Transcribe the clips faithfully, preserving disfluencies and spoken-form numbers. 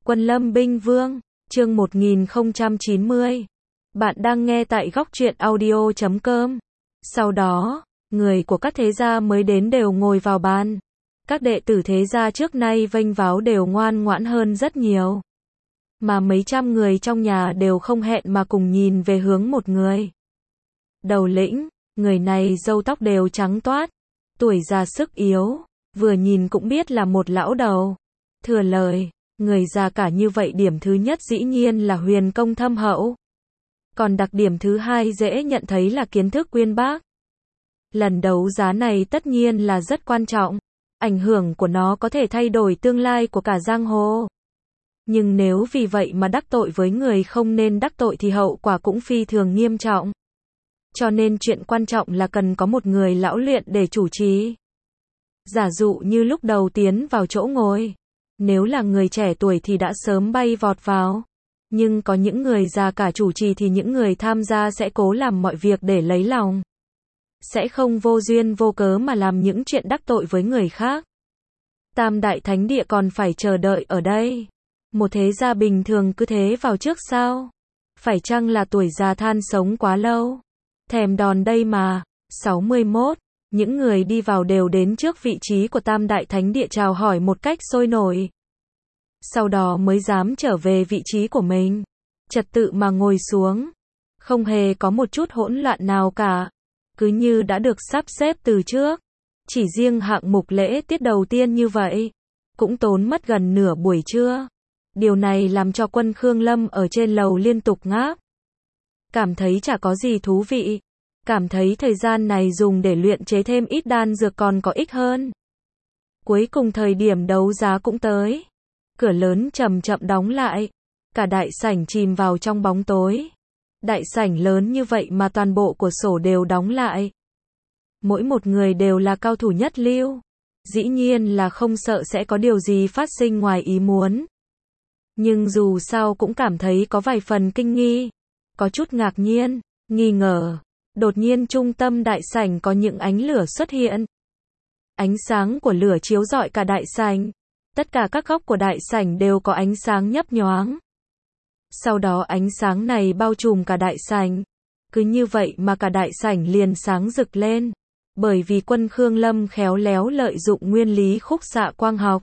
Quân Lâm Binh Vương, chương một nghìn không trăm chín mươi. Bạn đang nghe tại góc truyện audio chấm com. Sau đó, người của các thế gia mới đến đều ngồi vào bàn. Các đệ tử thế gia trước nay vênh váo đều ngoan ngoãn hơn rất nhiều. Mà mấy trăm người trong nhà đều không hẹn mà cùng nhìn về hướng một người. Đầu lĩnh, người này râu tóc đều trắng toát, tuổi già sức yếu, vừa nhìn cũng biết là một lão đầu. Thừa lời, người già cả như vậy điểm thứ nhất dĩ nhiên là huyền công thâm hậu. Còn đặc điểm thứ hai dễ nhận thấy là kiến thức uyên bác. Lần đấu giá này tất nhiên là rất quan trọng, ảnh hưởng của nó có thể thay đổi tương lai của cả giang hồ. Nhưng nếu vì vậy mà đắc tội với người không nên đắc tội thì hậu quả cũng phi thường nghiêm trọng. Cho nên chuyện quan trọng là cần có một người lão luyện để chủ trì. Giả dụ như lúc đầu tiến vào chỗ ngồi, nếu là người trẻ tuổi thì đã sớm bay vọt vào. Nhưng có những người già cả chủ trì thì những người tham gia sẽ cố làm mọi việc để lấy lòng. Sẽ không vô duyên vô cớ mà làm những chuyện đắc tội với người khác. Tam đại thánh địa còn phải chờ đợi ở đây. Một thế gia bình thường cứ thế vào trước sao? Phải chăng là tuổi già than sống quá lâu? Thèm đòn đây mà. sáu mươi mốt. Những người đi vào đều đến trước vị trí của Tam đại thánh địa chào hỏi một cách sôi nổi. Sau đó mới dám trở về vị trí của mình. Trật tự mà ngồi xuống. Không hề có một chút hỗn loạn nào cả. Cứ như đã được sắp xếp từ trước. Chỉ riêng hạng mục lễ tiết đầu tiên như vậy, cũng tốn mất gần nửa buổi trưa. Điều này làm cho Quân Khương Lâm ở trên lầu liên tục ngáp. Cảm thấy chả có gì thú vị. Cảm thấy thời gian này dùng để luyện chế thêm ít đan dược còn có ích hơn. Cuối cùng thời điểm đấu giá cũng tới. Cửa lớn chậm chậm đóng lại. Cả đại sảnh chìm vào trong bóng tối. Đại sảnh lớn như vậy mà toàn bộ cửa sổ đều đóng lại. Mỗi một người đều là cao thủ nhất lưu. Dĩ nhiên là không sợ sẽ có điều gì phát sinh ngoài ý muốn. Nhưng dù sao cũng cảm thấy có vài phần kinh nghi. Có chút ngạc nhiên, nghi ngờ. Đột nhiên trung tâm đại sảnh có những ánh lửa xuất hiện. Ánh sáng của lửa chiếu rọi cả đại sảnh. Tất cả các góc của đại sảnh đều có ánh sáng nhấp nhoáng. Sau đó ánh sáng này bao trùm cả đại sảnh. Cứ như vậy mà cả đại sảnh liền sáng rực lên. Bởi vì Quân Khương Lâm khéo léo lợi dụng nguyên lý khúc xạ quang học.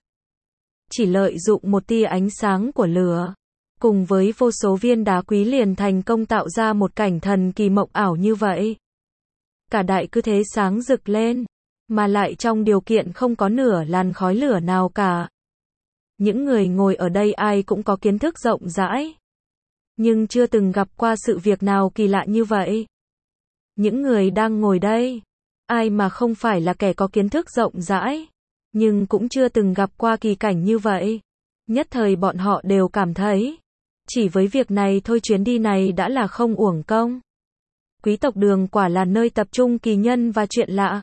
Chỉ lợi dụng một tia ánh sáng của lửa. Cùng với vô số viên đá quý liền thành công tạo ra một cảnh thần kỳ mộng ảo như vậy. Cả đại cứ thế sáng rực lên. Mà lại trong điều kiện không có nửa làn khói lửa nào cả. Những người ngồi ở đây ai cũng có kiến thức rộng rãi. Nhưng chưa từng gặp qua sự việc nào kỳ lạ như vậy. Những người đang ngồi đây, ai mà không phải là kẻ có kiến thức rộng rãi, nhưng cũng chưa từng gặp qua kỳ cảnh như vậy. Nhất thời bọn họ đều cảm thấy, chỉ với việc này thôi chuyến đi này đã là không uổng công. Quý tộc Đường quả là nơi tập trung kỳ nhân và chuyện lạ.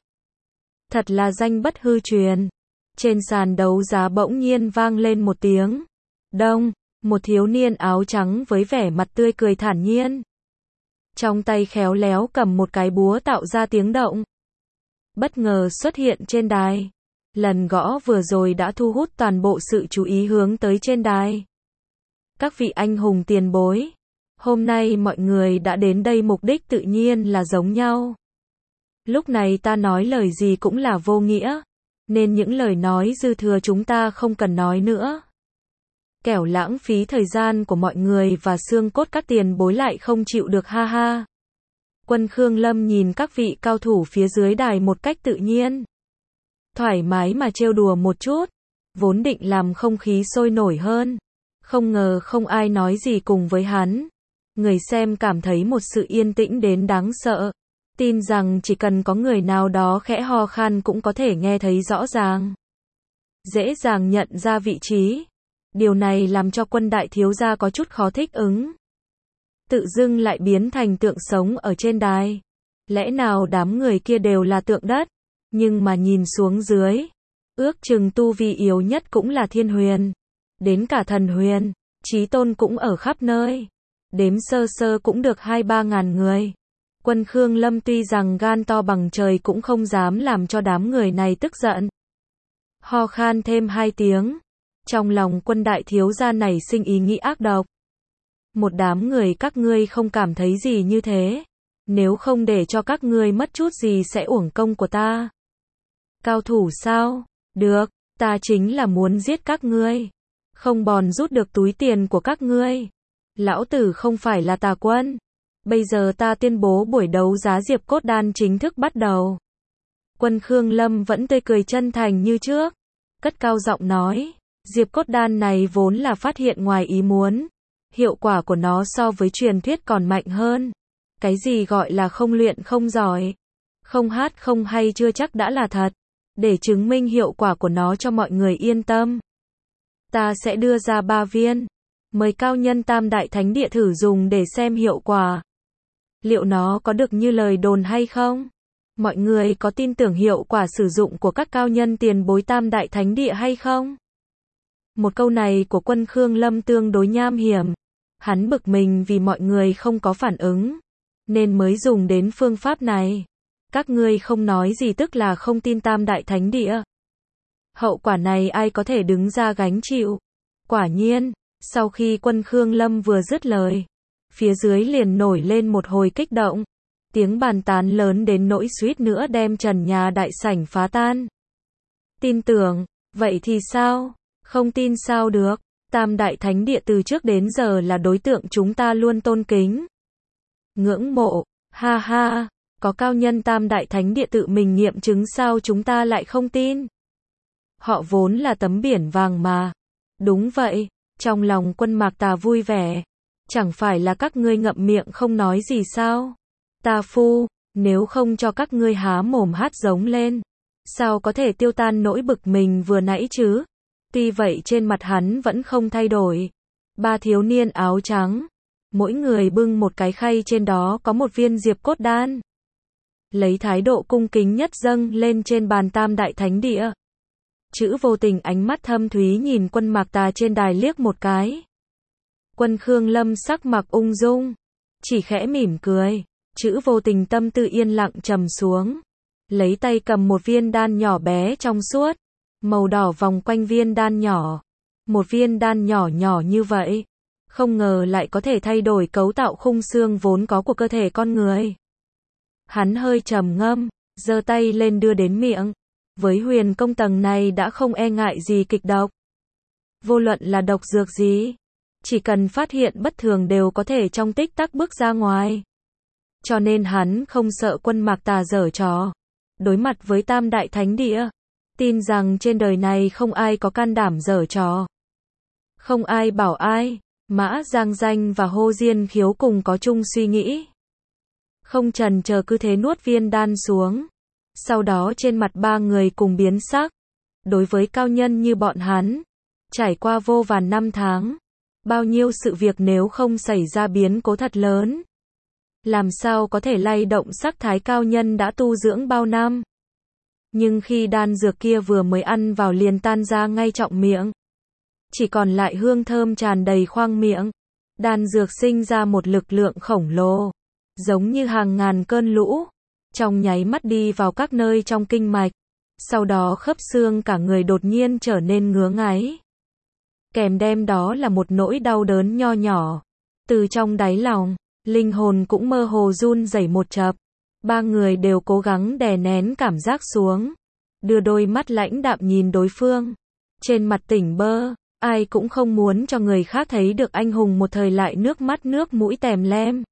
Thật là danh bất hư truyền. Trên sàn đấu giá bỗng nhiên vang lên một tiếng. Đông, một thiếu niên áo trắng với vẻ mặt tươi cười thản nhiên. Trong tay khéo léo cầm một cái búa tạo ra tiếng động. Bất ngờ xuất hiện trên đài. Lần gõ vừa rồi đã thu hút toàn bộ sự chú ý hướng tới trên đài. Các vị anh hùng tiền bối. Hôm nay mọi người đã đến đây mục đích tự nhiên là giống nhau. Lúc này ta nói lời gì cũng là vô nghĩa. Nên những lời nói dư thừa chúng ta không cần nói nữa. Kẻo lãng phí thời gian của mọi người và xương cốt các tiền bối lại không chịu được ha ha. Quân Khương Lâm nhìn các vị cao thủ phía dưới đài một cách tự nhiên. Thoải mái mà trêu đùa một chút. Vốn định làm không khí sôi nổi hơn. Không ngờ không ai nói gì cùng với hắn. Người xem cảm thấy một sự yên tĩnh đến đáng sợ. Tin rằng chỉ cần có người nào đó khẽ ho khan cũng có thể nghe thấy rõ ràng. Dễ dàng nhận ra vị trí. Điều này làm cho Quân đại thiếu gia có chút khó thích ứng. Tự dưng lại biến thành tượng sống ở trên đài. Lẽ nào đám người kia đều là tượng đất? Nhưng mà nhìn xuống dưới, ước chừng tu vi yếu nhất cũng là thiên huyền. Đến cả thần huyền, chí tôn cũng ở khắp nơi. Đếm sơ sơ cũng được hai ba ngàn người. Quân Khương Lâm tuy rằng gan to bằng trời cũng không dám làm cho đám người này tức giận. Ho khan thêm hai tiếng. Trong lòng Quân đại thiếu gia nảy sinh ý nghĩ ác độc. Một đám người các ngươi không cảm thấy gì như thế. Nếu không để cho các ngươi mất chút gì sẽ uổng công của ta. Cao thủ sao? Được, ta chính là muốn giết các ngươi. Không bòn rút được túi tiền của các ngươi. Lão tử không phải là Tà Quân. Bây giờ ta tuyên bố buổi đấu giá Diệp Cốt Đan chính thức bắt đầu. Quân Khương Lâm vẫn tươi cười chân thành như trước. Cất cao giọng nói. Diệp Cốt Đan này vốn là phát hiện ngoài ý muốn. Hiệu quả của nó so với truyền thuyết còn mạnh hơn. Cái gì gọi là không luyện không giỏi. Không hát không hay chưa chắc đã là thật. Để chứng minh hiệu quả của nó cho mọi người yên tâm. Ta sẽ đưa ra ba viên. Mời cao nhân Tam Đại Thánh Địa thử dùng để xem hiệu quả. Liệu nó có được như lời đồn hay không? Mọi người có tin tưởng hiệu quả sử dụng của các cao nhân tiền bối Tam Đại Thánh Địa hay không? Một câu này của Quân Khương Lâm tương đối nham hiểm. Hắn bực mình vì mọi người không có phản ứng. Nên mới dùng đến phương pháp này. Các ngươi không nói gì tức là không tin Tam Đại Thánh Địa. Hậu quả này ai có thể đứng ra gánh chịu? Quả nhiên, sau khi Quân Khương Lâm vừa dứt lời, phía dưới liền nổi lên một hồi kích động. Tiếng bàn tán lớn đến nỗi suýt nữa đem trần nhà đại sảnh phá tan. Tin tưởng, vậy thì sao? Không tin sao được? Tam Đại Thánh Địa từ trước đến giờ là đối tượng chúng ta luôn tôn kính. Ngưỡng mộ, ha ha, có cao nhân Tam Đại Thánh Địa tự mình nghiệm chứng sao chúng ta lại không tin? Họ vốn là tấm biển vàng mà. Đúng vậy, trong lòng Quân Mạc Tà vui vẻ. Chẳng phải là các ngươi ngậm miệng không nói gì sao? Ta phu, nếu không cho các ngươi há mồm hát giống lên, sao có thể tiêu tan nỗi bực mình vừa nãy chứ? Tuy vậy trên mặt hắn vẫn không thay đổi. Ba thiếu niên áo trắng, mỗi người bưng một cái khay trên đó có một viên Diệp Cốt Đan. Lấy thái độ cung kính nhất dâng lên trên bàn Tam Đại Thánh Địa. Chữ Vô Tình ánh mắt thâm thúy nhìn Quân Mạc Tà trên đài liếc một cái. Quân Khương Lâm sắc mặt ung dung, chỉ khẽ mỉm cười. Chữ Vô Tình tâm tư yên lặng trầm xuống, lấy tay cầm một viên đan nhỏ bé trong suốt, màu đỏ vòng quanh viên đan nhỏ. Một viên đan nhỏ nhỏ như vậy, không ngờ lại có thể thay đổi cấu tạo khung xương vốn có của cơ thể con người. Hắn hơi trầm ngâm, giơ tay lên đưa đến miệng. Với huyền công tầng này đã không e ngại gì kịch độc. Vô luận là độc dược gì, chỉ cần phát hiện bất thường đều có thể trong tích tắc bước ra ngoài. Cho nên hắn không sợ Quân Mạc Tà giở trò. Đối mặt với Tam Đại Thánh Địa, tin rằng trên đời này không ai có can đảm giở trò. Không ai bảo ai. Mã Giang Danh và Hồ Diên Khiếu cùng có chung suy nghĩ. Không chần chờ cứ thế nuốt viên đan xuống. Sau đó trên mặt ba người cùng biến sắc. Đối với cao nhân như bọn hắn, trải qua vô vàn năm tháng, bao nhiêu sự việc nếu không xảy ra biến cố thật lớn, làm sao có thể lay động sắc thái cao nhân đã tu dưỡng bao năm. Nhưng khi đan dược kia vừa mới ăn vào liền tan ra ngay trọng miệng, chỉ còn lại hương thơm tràn đầy khoang miệng. Đan dược sinh ra một lực lượng khổng lồ, giống như hàng ngàn cơn lũ, trong nháy mắt đi vào các nơi trong kinh mạch. Sau đó khớp xương cả người đột nhiên trở nên ngứa ngáy. Kèm đem đó là một nỗi đau đớn nho nhỏ. Từ trong đáy lòng, linh hồn cũng mơ hồ run rẩy một chập. Ba người đều cố gắng đè nén cảm giác xuống, đưa đôi mắt lãnh đạm nhìn đối phương. Trên mặt tỉnh bơ, ai cũng không muốn cho người khác thấy được anh hùng một thời lại nước mắt nước mũi tèm lem.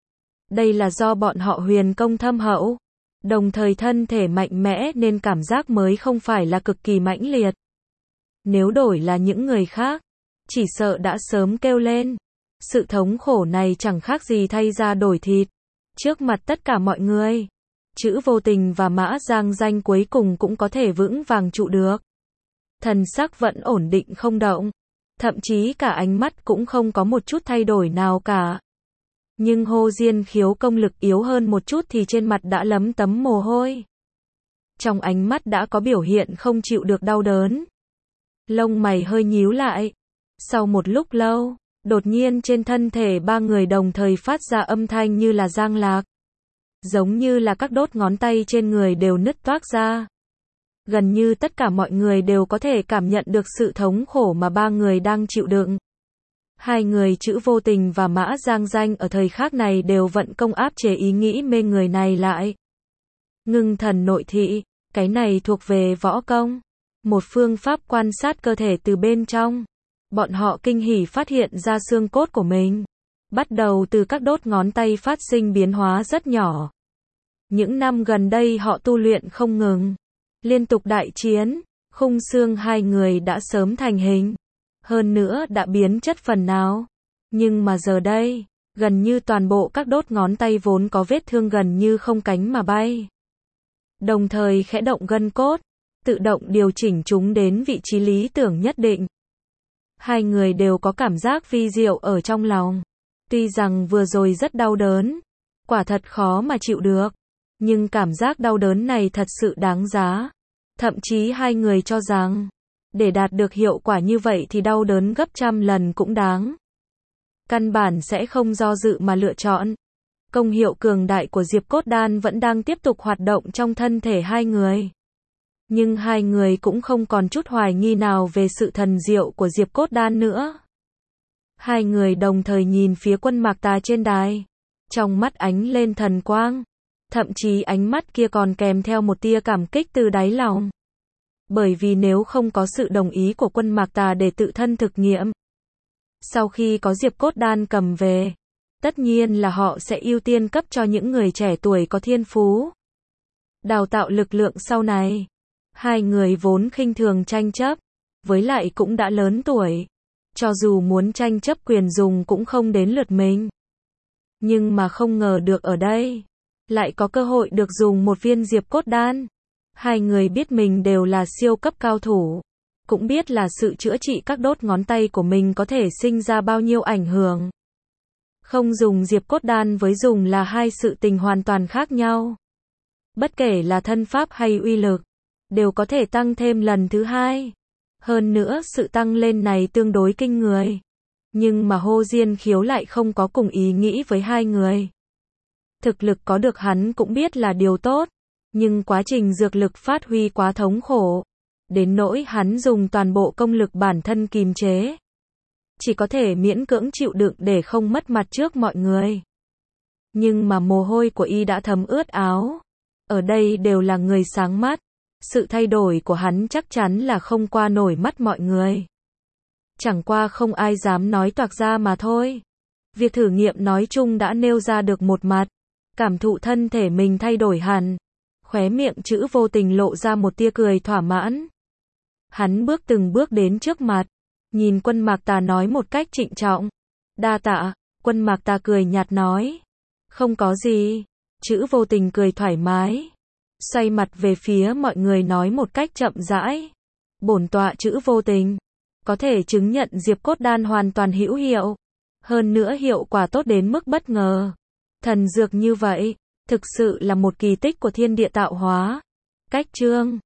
Đây là do bọn họ huyền công thâm hậu, đồng thời thân thể mạnh mẽ nên cảm giác mới không phải là cực kỳ mãnh liệt. Nếu đổi là những người khác, chỉ sợ đã sớm kêu lên. Sự thống khổ này chẳng khác gì thay da đổi thịt. Trước mặt tất cả mọi người, Chữ Vô Tình và Mã Giang Danh cuối cùng cũng có thể vững vàng trụ được. Thần sắc vẫn ổn định không động, thậm chí cả ánh mắt cũng không có một chút thay đổi nào cả. Nhưng Hồ Diên Khiếu công lực yếu hơn một chút thì trên mặt đã lấm tấm mồ hôi. Trong ánh mắt đã có biểu hiện không chịu được đau đớn. Lông mày hơi nhíu lại. Sau một lúc lâu, đột nhiên trên thân thể ba người đồng thời phát ra âm thanh như là giang lạc. Giống như là các đốt ngón tay trên người đều nứt toác ra. Gần như tất cả mọi người đều có thể cảm nhận được sự thống khổ mà ba người đang chịu đựng. Hai người Trữ Vô Tình và Mã Giang Danh ở thời khắc này đều vận công áp chế ý nghĩ mê người này lại. Ngưng thần nội thị, cái này thuộc về võ công. Một phương pháp quan sát cơ thể từ bên trong. Bọn họ kinh hỉ phát hiện ra xương cốt của mình. Bắt đầu từ các đốt ngón tay phát sinh biến hóa rất nhỏ. Những năm gần đây họ tu luyện không ngừng. Liên tục đại chiến, khung xương hai người đã sớm thành hình. Hơn nữa đã biến chất phần nào. Nhưng mà giờ đây, gần như toàn bộ các đốt ngón tay vốn có vết thương gần như không cánh mà bay. Đồng thời khẽ động gân cốt, tự động điều chỉnh chúng đến vị trí lý tưởng nhất định. Hai người đều có cảm giác vi diệu ở trong lòng. Tuy rằng vừa rồi rất đau đớn, quả thật khó mà chịu được, nhưng cảm giác đau đớn này thật sự đáng giá. Thậm chí hai người cho rằng, để đạt được hiệu quả như vậy thì đau đớn gấp trăm lần cũng đáng. Căn bản sẽ không do dự mà lựa chọn. Công hiệu cường đại của Diệp Cốt Đan vẫn đang tiếp tục hoạt động trong thân thể hai người. Nhưng hai người cũng không còn chút hoài nghi nào về sự thần diệu của Diệp Cốt Đan nữa. Hai người đồng thời nhìn phía Quân Mạc Tà trên đài. Trong mắt ánh lên thần quang. Thậm chí ánh mắt kia còn kèm theo một tia cảm kích từ đáy lòng. Bởi vì nếu không có sự đồng ý của Quân Mạc Tà để tự thân thực nghiệm, sau khi có Diệp Cốt Đan cầm về, tất nhiên là họ sẽ ưu tiên cấp cho những người trẻ tuổi có thiên phú. Đào tạo lực lượng sau này. Hai người vốn khinh thường tranh chấp, với lại cũng đã lớn tuổi. Cho dù muốn tranh chấp quyền dùng cũng không đến lượt mình. Nhưng mà không ngờ được ở đây, lại có cơ hội được dùng một viên Diệp Cốt Đan. Hai người biết mình đều là siêu cấp cao thủ. Cũng biết là sự chữa trị các đốt ngón tay của mình có thể sinh ra bao nhiêu ảnh hưởng. Không dùng Diệp Cốt Đan với dùng là hai sự tình hoàn toàn khác nhau. Bất kể là thân pháp hay uy lực, đều có thể tăng thêm lần thứ hai. Hơn nữa sự tăng lên này tương đối kinh người. Nhưng mà Hồ Diên Khiếu lại không có cùng ý nghĩ với hai người. Thực lực có được hắn cũng biết là điều tốt. Nhưng quá trình dược lực phát huy quá thống khổ. Đến nỗi hắn dùng toàn bộ công lực bản thân kìm chế. Chỉ có thể miễn cưỡng chịu đựng để không mất mặt trước mọi người. Nhưng mà mồ hôi của y đã thấm ướt áo. Ở đây đều là người sáng mắt. Sự thay đổi của hắn chắc chắn là không qua nổi mắt mọi người. Chẳng qua không ai dám nói toạc ra mà thôi. Việc thử nghiệm nói chung đã nêu ra được một mặt. Cảm thụ thân thể mình thay đổi hẳn. Khóe miệng Trữ Vô Tình lộ ra một tia cười thỏa mãn. Hắn bước từng bước đến trước mặt. Nhìn Quân Mạc Tà nói một cách trịnh trọng. Đa tạ. Quân Mạc Tà cười nhạt nói. Không có gì. Trữ Vô Tình cười thoải mái. Xoay mặt về phía mọi người nói một cách chậm rãi. Bổn tọa Trữ Vô Tình. Có thể chứng nhận Diệp Cốt Đan hoàn toàn hữu hiệu. Hơn nữa hiệu quả tốt đến mức bất ngờ. Thần dược như vậy, thực sự là một kỳ tích của thiên địa tạo hóa. Cách chương